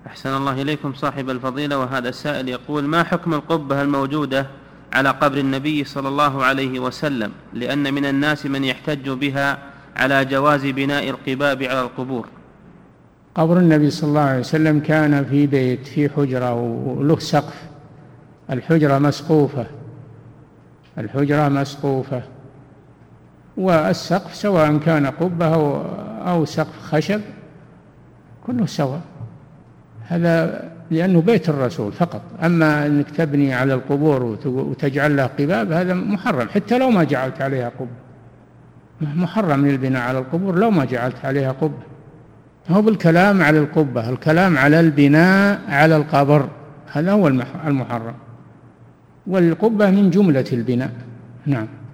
أحسن الله إليكم صاحب الفضيلة. وهذا السائل يقول: ما حكم القبة الموجودة على قبر النبي صلى الله عليه وسلم؟ لأن من الناس من يحتج بها على جواز بناء القباب على القبور. قبر النبي صلى الله عليه وسلم كان في بيت في حجرة وله سقف، الحجرة مسقوفة، والسقف سواء كان قبة أو سقف خشب كله سواء، هذا لأنه بيت الرسول فقط. أما أنك تبني على القبور وتجعل لها قباب هذا محرم، حتى لو ما جعلت عليها قبة، محرم البناء على القبور لو ما جعلت عليها قبة. هو بالكلام على القبة، الكلام على البناء على القبر هذا هو المحرم، والقبة من جملة البناء. نعم.